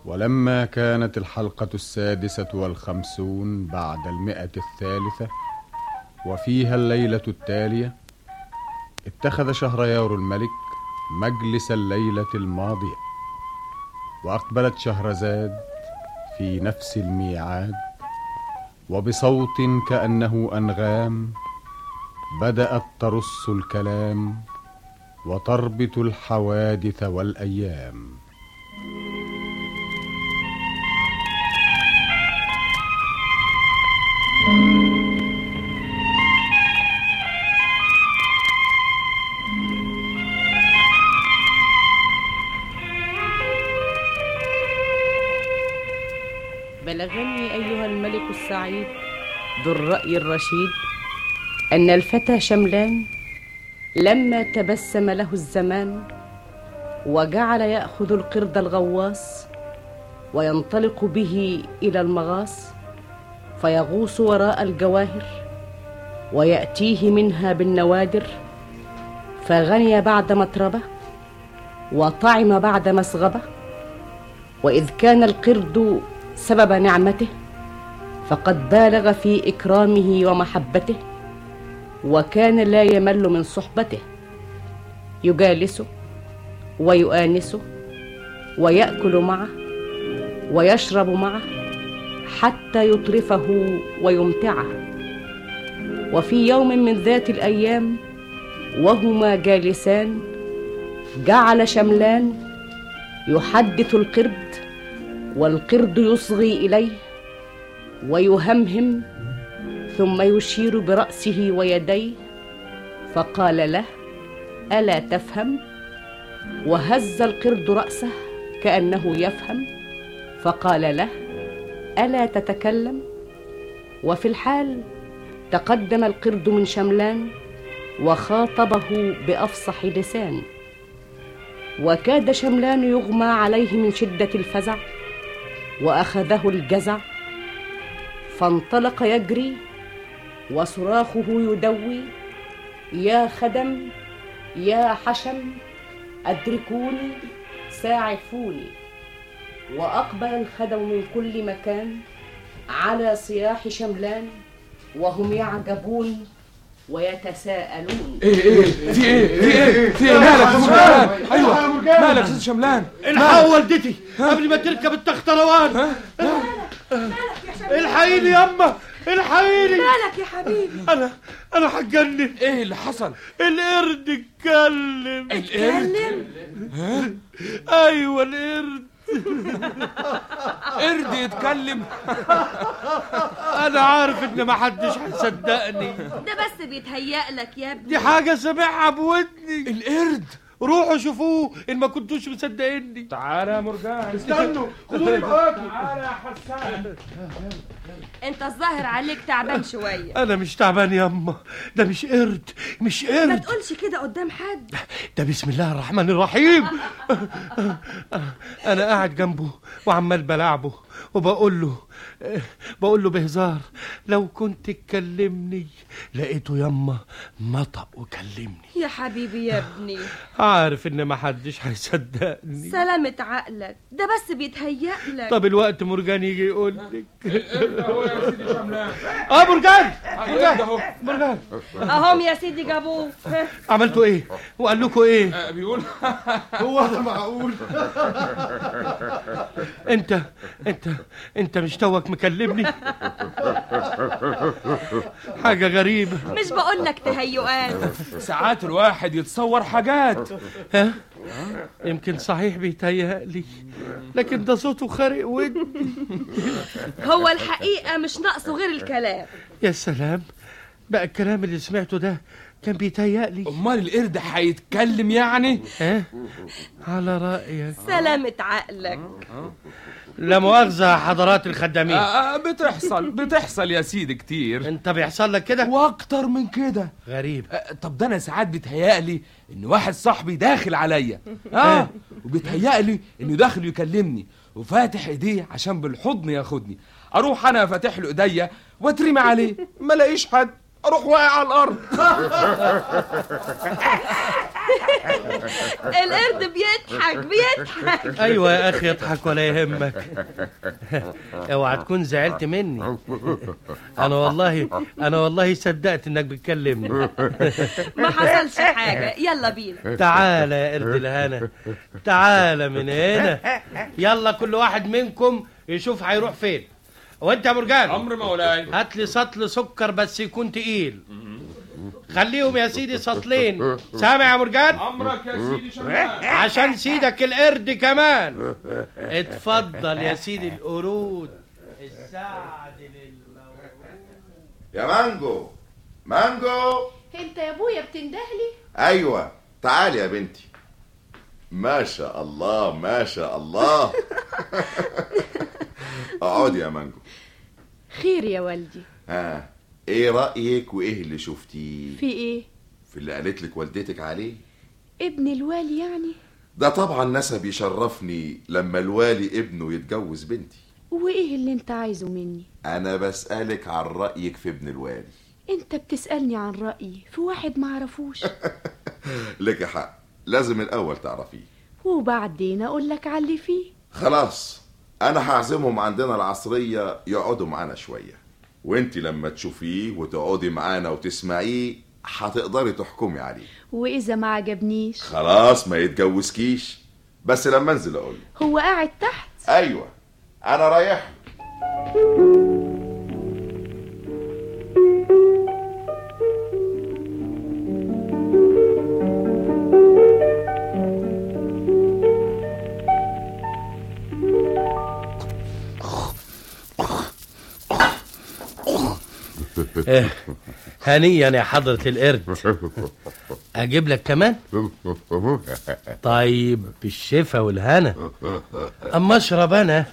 ولما كانت الحلقة 56 بعد 100 وفيها الليلة التالية، اتخذ شهريار الملك مجلس الليلة الماضية، وأقبلت شهرزاد في نفس الميعاد، وبصوت كأنه أنغام بدأت ترص الكلام وتربط الحوادث والأيام. بلغني أيها الملك السعيد ذو الرأي الرشيد أن الفتى شملان لما تبسم له الزمان وجعل يأخذ القرد الغواص وينطلق به إلى المغاص، فيغوص وراء الجواهر ويأتيه منها بالنوادر، فغني بعد مطربة وطعم بعد مسغبة. وإذ كان القرد سبب نعمته فقد بالغ في إكرامه ومحبته، وكان لا يمل من صحبته، يجالسه ويؤانسه ويأكل معه ويشرب معه حتى يطرفه ويمتعه. وفي يوم من ذات الأيام وهما جالسان جعل شملان يحدث القرد، والقرد يصغي إليه ويهمهم ثم يشير برأسه ويديه، فقال له: ألا تفهم؟ وهز القرد رأسه كأنه يفهم، فقال له: ألا تتكلم؟ وفي الحال تقدم القرد من شملان وخاطبه بأفصح لسان، وكاد شملان يغمى عليه من شدة الفزع، وأخذه الجزع، فانطلق يجري وصراخه يدوي: يا خدم يا حشم أدركوني ساعفوني. وأقبل الخدم من كل مكان على صياح شملان وهم يعجبون ويتساءلون: في ايه مالك يا شملان؟ ايوه مالك يا شملان؟ الحق والدتي قبل ما تركب التختروان. الحقيني ياما، الحقيني. مالك يا حبيبي؟ انا هتجنن. ايه اللي حصل؟ القرد اتكلم. القرد؟ ايوه القرد. قرد يتكلم؟ انا عارف ان محدش هيصدقني، ده بس بيتهيألك يا ابني. دي حاجه سامعها بودني. القرد؟ روحوا شوفوه ان ما كنتوش مصدقيني. تعالى يا مرجان، استنوا خدوني معاكم. تعالى يا حسان. انت الظاهر عليك تعبان شويه. انا مش تعبان ياما، ده مش قرد، مش قرد. ما تقولش كده قدام حد. ده بسم الله الرحمن الرحيم. انا قاعد جنبه وعمال بلعبه وبقول له بهزار: لو كنت تكلمني. لقيته ياما نطق وكلمني. يا حبيبي يا ابني، عارف ان ما حدش هيصدقني. سلامة عقلك، ده بس بيتهيألك. طب الوقت مرجان يجي يقول لك. اهو يا سيدي شملان. مرجان مرجان اهم يا سيدي جابوه. عملتوا ايه وقال لكم ايه؟ بيقول هو ده معقول؟ انت مش توك مكلمني؟ حاجة غريبة. مش بقولك تهيؤات؟ ساعات الواحد يتصور حاجات. ها؟ يمكن صحيح بيتهيألي، لكن ده صوته خارق ودني. هو الحقيقة مش ناقصه غير الكلام. يا سلام، بقى الكلام اللي سمعته ده كان بيتهيألي. امال القرد هيتكلم يعني؟ ها؟ على رأيك. سلامة عقلك. لا مؤاخذة يا حضرات الخدامين. بتحصل يا سيدي كتير. انت بيحصل لك كده؟ واكتر من كده. غريب. طب ده انا ساعات بيتهيألي ان واحد صاحبي داخل عليا، وبيتهيألي انه داخل يكلمني وفاتح ايديه عشان بالحضن ياخدني. اروح انا فاتح له ايديا واترمي عليه، ما لاقيش حد، اروح واقع على الارض. القرد بيضحك. ايوه يا اخي اضحك ولا يهمك. اوعى تكون زعلت مني. انا والله صدقت انك بتكلمني. ما حصلش حاجة، يلا بينا. تعالى يا قرد الهنا، تعالى من هنا. يلا كل واحد منكم يشوف هيروح فين. وانت يا مرجان، امر مولاي. هات لي سطل سكر بس يكون تقيل. خليهم يا سيدي سطلين. سامع يا مرجان؟ امرك يا سيدي شغال. عشان سيدك القرد كمان. اتفضل يا سيدي القرود. السعد للمولود. يا مانجو، مانجو. انت يا ابويا بتندهلي؟ ايوه تعالي يا بنتي. ما شاء الله ما شاء الله. اقعدي يا مانجو. خير يا والدي. ايه رأيك وايه اللي شفتيه؟ في ايه؟ في اللي قالت لك والدتك عليه. ابن الوالي يعني؟ ده طبعا نسب يشرفني لما الوالي ابنه يتجوز بنتي. وايه اللي انت عايزه مني؟ انا بسألك عن رأيك في ابن الوالي. انت بتسألني عن رأيي في واحد معرفوش؟ لك حق، لازم الاول تعرفيه وبعدين اقول لك على اللي فيه. خلاص انا هعزمهم عندنا العصرية يقعدوا معانا شوية، وانتي لما تشوفيه وتقعدي معانا وتسمعيه هتقدري تحكمي عليه. واذا ما عجبنيش خلاص ما يتجوزكيش، بس لما انزل اقول. هو قاعد تحت؟ ايوه انا رايح. هنيا يا حضرة القرد. اجيب لك كمان؟ طيب بالشفا والهنا. اما اشرب انا.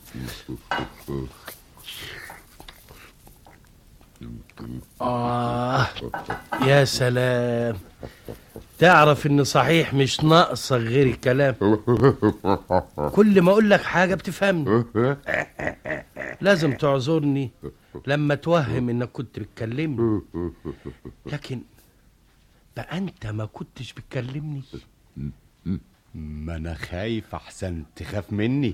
يا سلام. تعرف ان صحيح مش ناقصك غير الكلام. كل ما اقول لك حاجة بتفهمني. لازم تعذرني لما توهم انك كنت بتكلمني، لكن بقى انت ما كنتش بتكلمني. ما انا خايف احسن تخاف مني.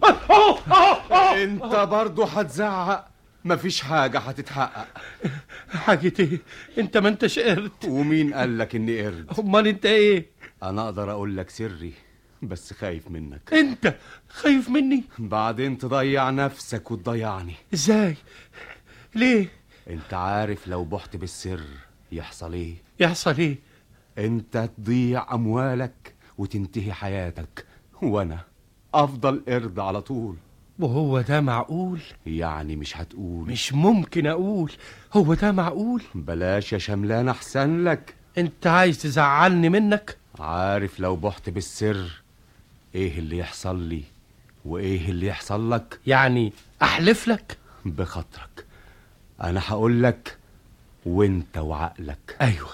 انت برضو هتزعق. مفيش حاجة هتتحقق. حاجة ايه؟ انت ما انتش قرد. ومين قالك اني قرد؟ امال انت ايه؟ انا اقدر اقول لك سري بس خايف منك. انت خايف مني؟ بعدين تضيع نفسك وتضيعني. ازاي؟ ليه؟ انت عارف لو بحت بالسر يحصل ايه؟ يحصل ايه؟ انت تضيع اموالك وتنتهي حياتك، وانا افضل قرد على طول. وهو ده معقول؟ يعني مش هتقول؟ مش ممكن اقول. هو ده معقول؟ بلاش يا شملان احسن لك. انت عايز تزعلني منك؟ عارف لو بحت بالسر ايه اللي يحصل لي وايه اللي يحصل لك؟ يعني احلف لك؟ بخاطرك انا هقول لك وانت وعقلك. ايوه.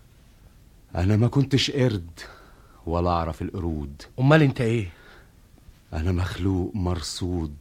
انا ما كنتش قرد ولا اعرف القرود. امال انت ايه؟ انا مخلوق مرصود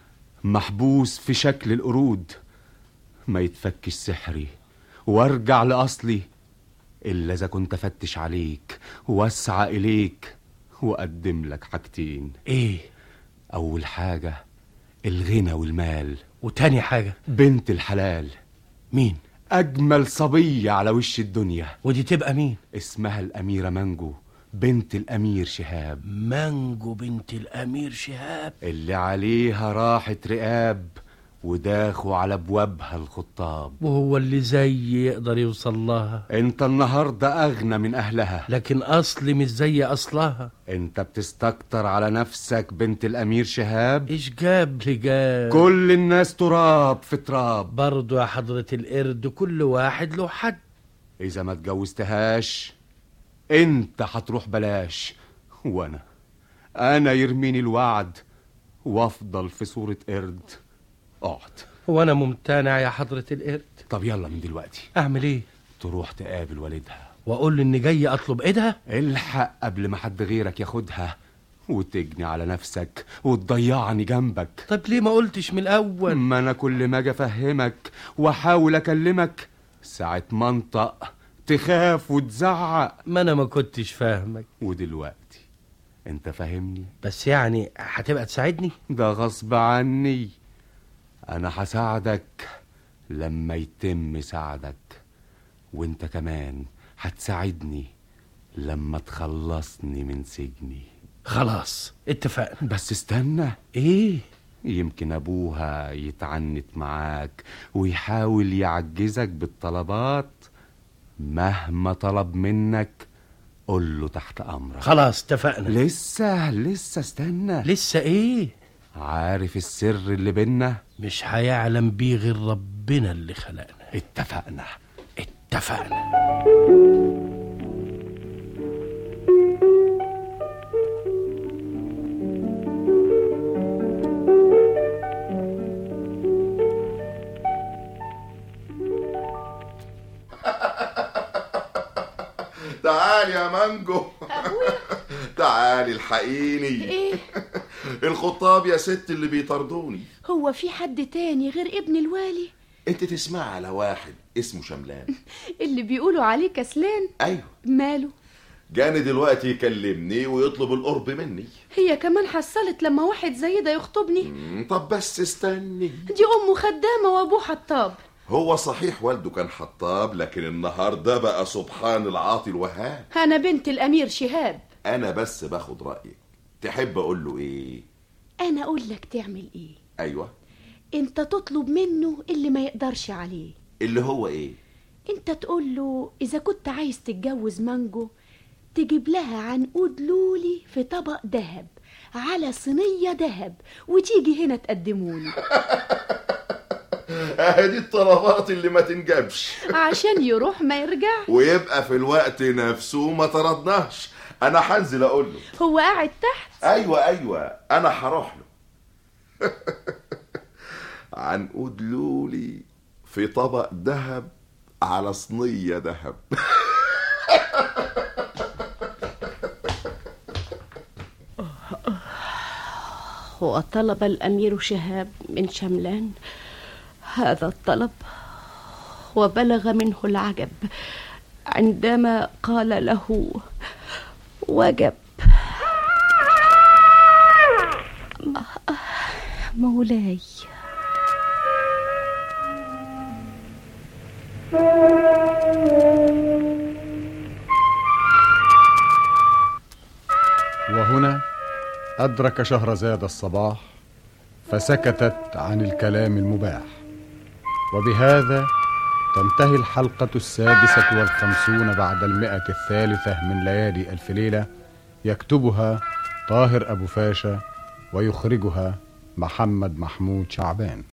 محبوس في شكل القرود. ما يتفكش سحري وارجع لاصلي الا اذا كنت افتش عليك واسعى اليك واقدم لك حاجتين. ايه؟ اول حاجة الغنى والمال، وتاني حاجة بنت الحلال. مين؟ اجمل صبية على وش الدنيا. ودي تبقى مين؟ اسمها الاميرة مانجو بنت الامير شهاب. مانجو بنت الامير شهاب اللي عليها راحت رقاب وداخوا على ابوابها الخطاب. وهو اللي زي يقدر يوصل لها. انت النهاردة اغنى من اهلها، لكن اصلي مش زي اصلها. انت بتستكتر على نفسك بنت الامير شهاب. ايش جاب لجاب؟ كل الناس تراب في تراب. برضو يا حضرة القرد كل واحد له حد. اذا ما اتجوزتهاش انت هتروح بلاش، وانا يرميني الوعد وافضل في صورة قرد. اقعد. وانا ممتنع يا حضرة القرد. طب يلا من دلوقتي. اعمل ايه؟ تروح تقابل والدها واقول له اني جاي اطلب ايدها. الحق قبل ما حد غيرك ياخدها وتجني على نفسك وتضيعني جنبك. طب ليه ما قلتش من الاول؟ ما انا كل ما اجي افهمك واحاول اكلمك ساعة منطق تخاف وتزعق. ما انا ما كنتش فاهمك، ودلوقتي انت فاهمني. بس يعني هتبقى تساعدني؟ ده غصب عني. انا هساعدك لما يتم ساعدك، وانت كمان هتساعدني لما تخلصني من سجني. خلاص اتفقنا. بس استنى. ايه؟ يمكن ابوها يتعنت معاك ويحاول يعجزك بالطلبات. مهما طلب منك قول له تحت امرك. خلاص اتفقنا. لسه استنى. لسه ايه؟ عارف السر اللي بينا؟ مش هيعلم بيه غير ربنا اللي خلقنا. اتفقنا. تعالي يا مانجو. تعالي الحقيني. ايه؟ الخطاب يا ست اللي بيطردوني. هو في حد تاني غير ابن الوالي؟ انت تسمع على واحد اسمه شملان اللي بيقولوا عليه كسلان؟ ايوه. ماله؟ جاني دلوقتي يكلمني ويطلب القرب مني. هي كمان حصلت لما واحد زي ده يخطبني؟ طب بس استني. دي امه خدامه وابوه حطاب. هو صحيح والده كان حطاب، لكن النهارده بقى سبحان العاطي الوهاب. انا بنت الامير شهاب. انا بس باخد رايك. تحب اقول له ايه؟ انا اقول لك تعمل ايه. ايوه. انت تطلب منه اللي ما يقدرش عليه. اللي هو ايه؟ انت تقول له اذا كنت عايز تتجوز مانجو تجيب لها عنقود لولي في طبق دهب على صينيه دهب وتيجي هنا تقدمولي. دي الطلبات اللي ما تنجبش. عشان يروح ما يرجع ويبقى في الوقت نفسه ما طردناش. انا هنزل اقول له. هو قاعد تحت. ايوه انا هروح له. عنقود لولي في طبق دهب على صينيه دهب. وطلب الأمير شهاب من شملان هذا الطلب، وبلغ منه العجب عندما قال له وجب. مولاي. وهنا أدرك شهرزاد الصباح فسكتت عن الكلام المباح. وبهذا تنتهي الحلقة 56 بعد 100 من ليالي ألف ليلة. يكتبها طاهر أبو فاشا ويخرجها محمد محمود شعبان.